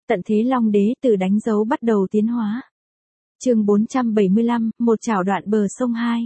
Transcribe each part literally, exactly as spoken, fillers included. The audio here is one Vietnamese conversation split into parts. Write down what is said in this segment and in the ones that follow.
Tận thế Long Đế từ đánh dấu bắt đầu tiến hóa. Chương bốn trăm bảy mươi lăm, một chảo đoạn bờ sông hai.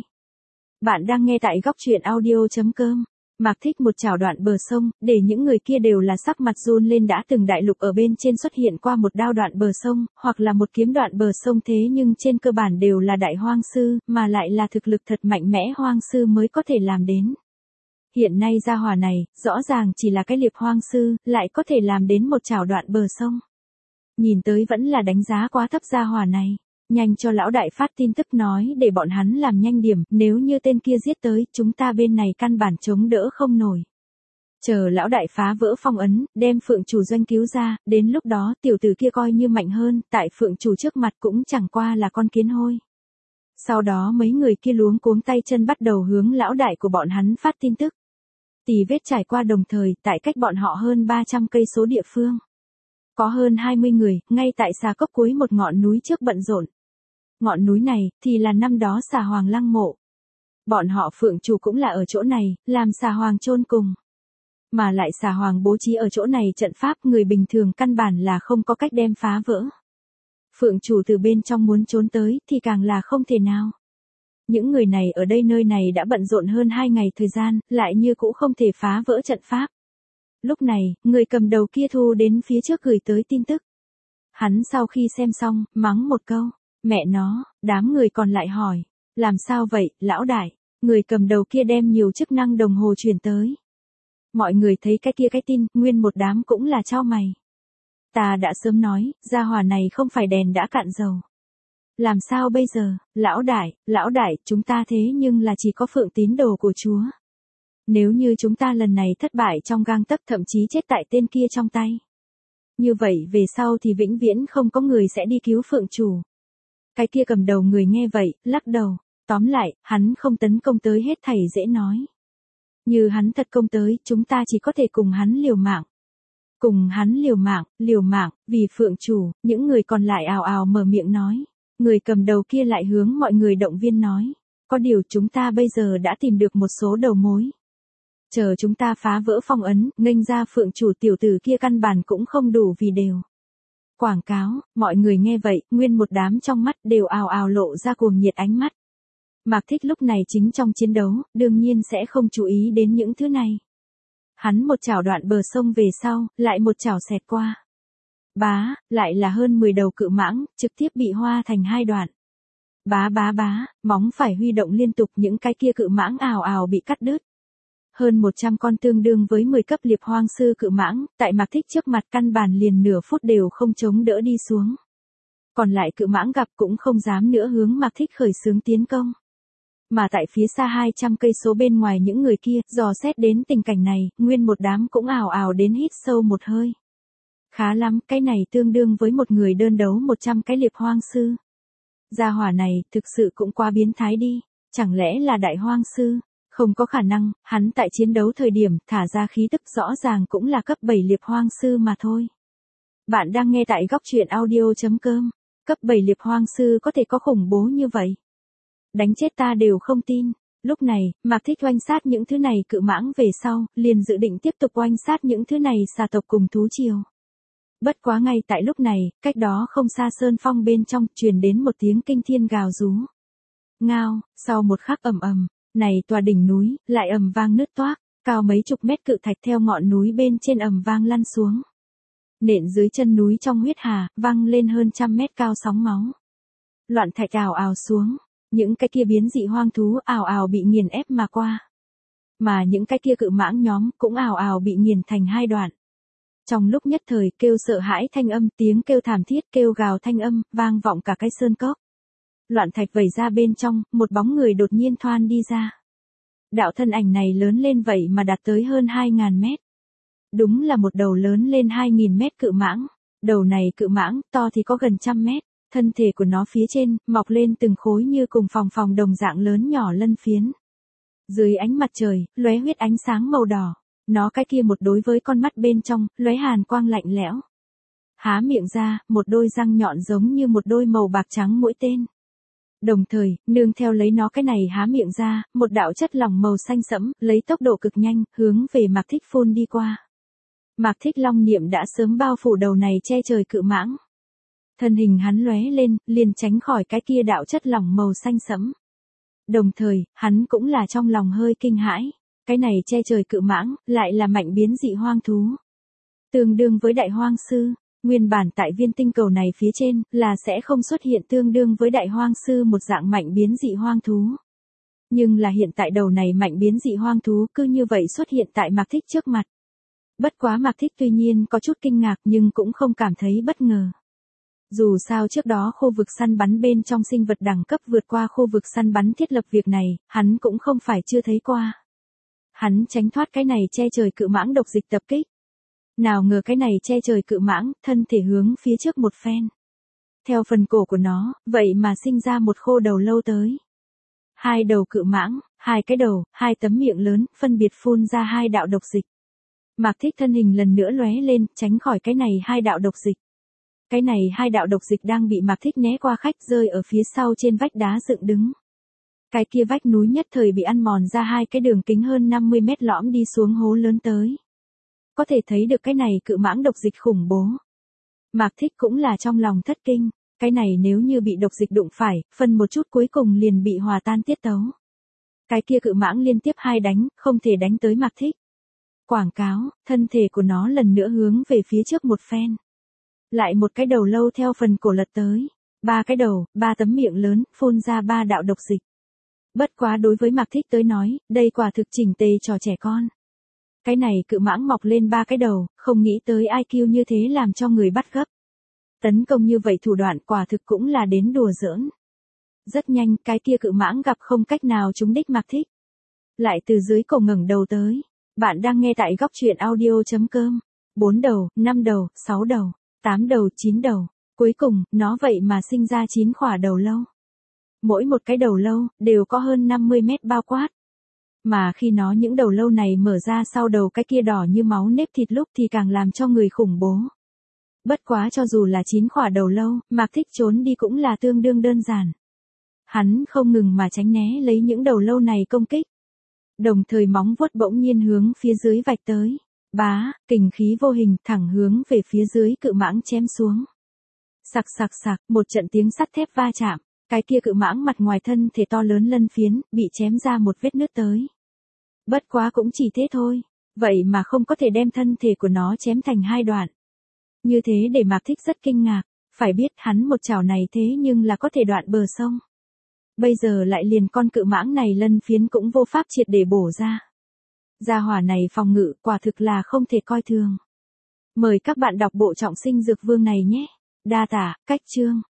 Bạn đang nghe tại góc truyện audio chấm com. Mạc Thích một chảo đoạn bờ sông, để những người kia đều là sắc mặt run lên đã từng đại lục ở bên trên xuất hiện qua một đao đoạn bờ sông, hoặc là một kiếm đoạn bờ sông thế nhưng trên cơ bản đều là đại hoang sư, mà lại là thực lực thật mạnh mẽ hoang sư mới có thể làm đến. Hiện nay gia hỏa này, rõ ràng chỉ là cái liệp hoang sư, lại có thể làm đến một chảo đoạn bờ sông. Nhìn tới vẫn là đánh giá quá thấp gia hỏa này. Nhanh cho lão đại phát tin tức nói để bọn hắn làm nhanh điểm, nếu như tên kia giết tới, chúng ta bên này căn bản chống đỡ không nổi. Chờ lão đại phá vỡ phong ấn, đem phượng chủ doanh cứu ra, đến lúc đó tiểu tử kia coi như mạnh hơn, tại phượng chủ trước mặt cũng chẳng qua là con kiến hôi. Sau đó mấy người kia luống cuống tay chân bắt đầu hướng lão đại của bọn hắn phát tin tức. Tỉ vết trải qua đồng thời, tại cách bọn họ hơn ba trăm cây số địa phương. Có hơn hai mươi người, ngay tại xà cốc cuối một ngọn núi trước bận rộn. Ngọn núi này, thì là năm đó xà hoàng lăng mộ. Bọn họ phượng chủ cũng là ở chỗ này, làm xà hoàng chôn cùng. Mà lại xà hoàng bố trí ở chỗ này trận pháp người bình thường căn bản là không có cách đem phá vỡ. Phượng chủ từ bên trong muốn trốn tới, thì càng là không thể nào. Những người này ở đây nơi này đã bận rộn hơn hai ngày thời gian, lại như cũ không thể phá vỡ trận pháp. Lúc này, người cầm đầu kia thu đến phía trước gửi tới tin tức. Hắn sau khi xem xong, mắng một câu. Mẹ nó, đám người còn lại hỏi. Làm sao vậy, lão đại? Người cầm đầu kia đem nhiều chức năng đồng hồ truyền tới. Mọi người thấy cái kia cái tin, nguyên một đám cũng là chau mày. Ta đã sớm nói, gia hỏa này không phải đèn đã cạn dầu. Làm sao bây giờ, lão đại, lão đại, chúng ta thế nhưng là chỉ có phượng tín đồ của Chúa. Nếu như chúng ta lần này thất bại trong gang tấc thậm chí chết tại tên kia trong tay. Như vậy về sau thì vĩnh viễn không có người sẽ đi cứu phượng chủ. Cái kia cầm đầu người nghe vậy, lắc đầu. Tóm lại, hắn không tấn công tới hết thảy dễ nói. Như hắn thật công tới, chúng ta chỉ có thể cùng hắn liều mạng. Cùng hắn liều mạng, liều mạng, vì phượng chủ, những người còn lại ào ào mở miệng nói. Người cầm đầu kia lại hướng mọi người động viên nói. Có điều chúng ta bây giờ đã tìm được một số đầu mối. Chờ chúng ta phá vỡ phong ấn, nghênh ra phượng chủ tiểu tử kia căn bản cũng không đủ vì đều. Quảng cáo, mọi người nghe vậy, nguyên một đám trong mắt đều ào ào lộ ra cuồng nhiệt ánh mắt. Mạc Thích lúc này chính trong chiến đấu, đương nhiên sẽ không chú ý đến những thứ này. Hắn một chảo đoạn bờ sông về sau, lại một chảo xẹt qua. Bá, lại là hơn mười đầu cự mãng, trực tiếp bị hoa thành hai đoạn. Bá bá bá, móng phải huy động liên tục những cái kia cự mãng ào ào bị cắt đứt. Hơn một trăm con tương đương với mười cấp liệp hoang sư cự mãng, tại Mạc Thích trước mặt căn bản liền nửa phút đều không chống đỡ đi xuống. Còn lại cự mãng gặp cũng không dám nữa hướng Mạc Thích khởi xướng tiến công. Mà tại phía xa hai trăm cây số bên ngoài những người kia, dò xét đến tình cảnh này, nguyên một đám cũng ào ào đến hít sâu một hơi. Khá lắm, cái này tương đương với một người đơn đấu một trăm cái liệp hoang sư. Gia hỏa này, thực sự cũng quá biến thái đi, chẳng lẽ là đại hoang sư? Không có khả năng, hắn tại chiến đấu thời điểm thả ra khí tức rõ ràng cũng là cấp bảy liệp hoang sư mà thôi. Bạn đang nghe tại góc truyện audio chấm com. Cấp bảy liệp hoang sư có thể có khủng bố như vậy. Đánh chết ta đều không tin. Lúc này, Mạc Thích oanh sát những thứ này cự mãng về sau, liền dự định tiếp tục oanh sát những thứ này xà tộc cùng thú triều. Bất quá ngay tại lúc này, cách đó không xa sơn phong bên trong, truyền đến một tiếng kinh thiên gào rú. Ngao, sau một khắc ầm ầm. Này tòa đỉnh núi, lại ầm vang nứt toác, cao mấy chục mét cự thạch theo ngọn núi bên trên ầm vang lăn xuống. Nện dưới chân núi trong huyết hà, văng lên hơn trăm mét cao sóng máu. Loạn thạch ào ào xuống, những cái kia biến dị hoang thú ào ào bị nghiền ép mà qua. Mà những cái kia cự mãng nhóm cũng ào ào bị nghiền thành hai đoạn. Trong lúc nhất thời kêu sợ hãi thanh âm, tiếng kêu thảm thiết, kêu gào thanh âm, vang vọng cả cái sơn cốc. Loạn thạch vẩy ra bên trong, một bóng người đột nhiên thoăn đi ra. Đạo thân ảnh này lớn lên vậy mà đạt tới hơn hai ngàn mét. Đúng là một đầu lớn lên hai nghìn mét cự mãng. Đầu này cự mãng, to thì có gần trăm mét. Thân thể của nó phía trên, mọc lên từng khối như cùng phòng phòng đồng dạng lớn nhỏ lân phiến. Dưới ánh mặt trời, lóe huyết ánh sáng màu đỏ. Nó cái kia một đối với con mắt bên trong, lóe hàn quang lạnh lẽo. Há miệng ra, một đôi răng nhọn giống như một đôi màu bạc trắng mũi tên. Đồng thời, nương theo lấy nó cái này há miệng ra, một đạo chất lỏng màu xanh sẫm, lấy tốc độ cực nhanh, hướng về Mạc Thích phun đi qua. Mạc Thích long niệm đã sớm bao phủ đầu này che trời cự mãng. Thân hình hắn lóe lên, liền tránh khỏi cái kia đạo chất lỏng màu xanh sẫm. Đồng thời, hắn cũng là trong lòng hơi kinh hãi. Cái này che trời cự mãng, lại là mạnh biến dị hoang thú. Tương đương với đại hoang sư, nguyên bản tại viên tinh cầu này phía trên, là sẽ không xuất hiện tương đương với đại hoang sư một dạng mạnh biến dị hoang thú. Nhưng là hiện tại đầu này mạnh biến dị hoang thú cứ như vậy xuất hiện tại Mạc Thích trước mặt. Bất quá Mạc Thích tuy nhiên có chút kinh ngạc nhưng cũng không cảm thấy bất ngờ. Dù sao trước đó khu vực săn bắn bên trong sinh vật đẳng cấp vượt qua khu vực săn bắn thiết lập việc này, hắn cũng không phải chưa thấy qua. Hắn tránh thoát cái này che trời cự mãng độc dịch tập kích. Nào ngờ cái này che trời cự mãng, thân thể hướng phía trước một phen. Theo phần cổ của nó, vậy mà sinh ra một khô đầu lâu tới. Hai đầu cự mãng, hai cái đầu, hai tấm miệng lớn, phân biệt phun ra hai đạo độc dịch. Mạc Thích thân hình lần nữa lóe lên, tránh khỏi cái này hai đạo độc dịch. Cái này hai đạo độc dịch đang bị Mạc Thích né qua khách rơi ở phía sau trên vách đá dựng đứng. Cái kia vách núi nhất thời bị ăn mòn ra hai cái đường kính hơn năm mươi mét lõm đi xuống hố lớn tới. Có thể thấy được cái này cự mãng độc dịch khủng bố. Mạc Thích cũng là trong lòng thất kinh, cái này nếu như bị độc dịch đụng phải, phân một chút cuối cùng liền bị hòa tan tiết tấu. Cái kia cự mãng liên tiếp hai đánh, không thể đánh tới Mạc Thích. Quảng cáo, thân thể của nó lần nữa hướng về phía trước một phen. Lại một cái đầu lâu theo phần cổ lật tới, ba cái đầu, ba tấm miệng lớn, phun ra ba đạo độc dịch. Bất quá đối với Mạc Thích tới nói, đây quả thực chỉnh tề trò trẻ con. Cái này cự mãng mọc lên ba cái đầu, không nghĩ tới i kiu như thế làm cho người bắt gấp. Tấn công như vậy thủ đoạn quả thực cũng là đến đùa giỡn. Rất nhanh, cái kia cự mãng gặp không cách nào trúng đích Mạc Thích. Lại từ dưới cổ ngẩng đầu tới. Bạn đang nghe tại góc truyện audio chấm com. Bốn đầu, năm đầu, sáu đầu, tám đầu, chín đầu. Cuối cùng, nó vậy mà sinh ra chín khỏa đầu lâu. Mỗi một cái đầu lâu, đều có hơn năm mươi mét bao quát. Mà khi nó những đầu lâu này mở ra sau đầu cái kia đỏ như máu nếp thịt lúc thì càng làm cho người khủng bố. Bất quá cho dù là chín khỏa đầu lâu, Mạc Thích trốn đi cũng là tương đương đơn giản. Hắn không ngừng mà tránh né lấy những đầu lâu này công kích. Đồng thời móng vuốt bỗng nhiên hướng phía dưới vạch tới. Bá, kình khí vô hình thẳng hướng về phía dưới cự mãng chém xuống. Sặc sặc sặc, một trận tiếng sắt thép va chạm. Cái kia cự mãng mặt ngoài thân thể to lớn lân phiến, bị chém ra một vết nứt tới. Bất quá cũng chỉ thế thôi, vậy mà không có thể đem thân thể của nó chém thành hai đoạn. Như thế để Mạc Thích rất kinh ngạc, phải biết hắn một chảo này thế nhưng là có thể đoạn bờ sông. Bây giờ lại liền con cự mãng này lân phiến cũng vô pháp triệt để bổ ra. Gia hỏa này phòng ngự quả thực là không thể coi thường. Mời các bạn đọc bộ Trọng Sinh Dược Vương này nhé. Đa tả, cách chương.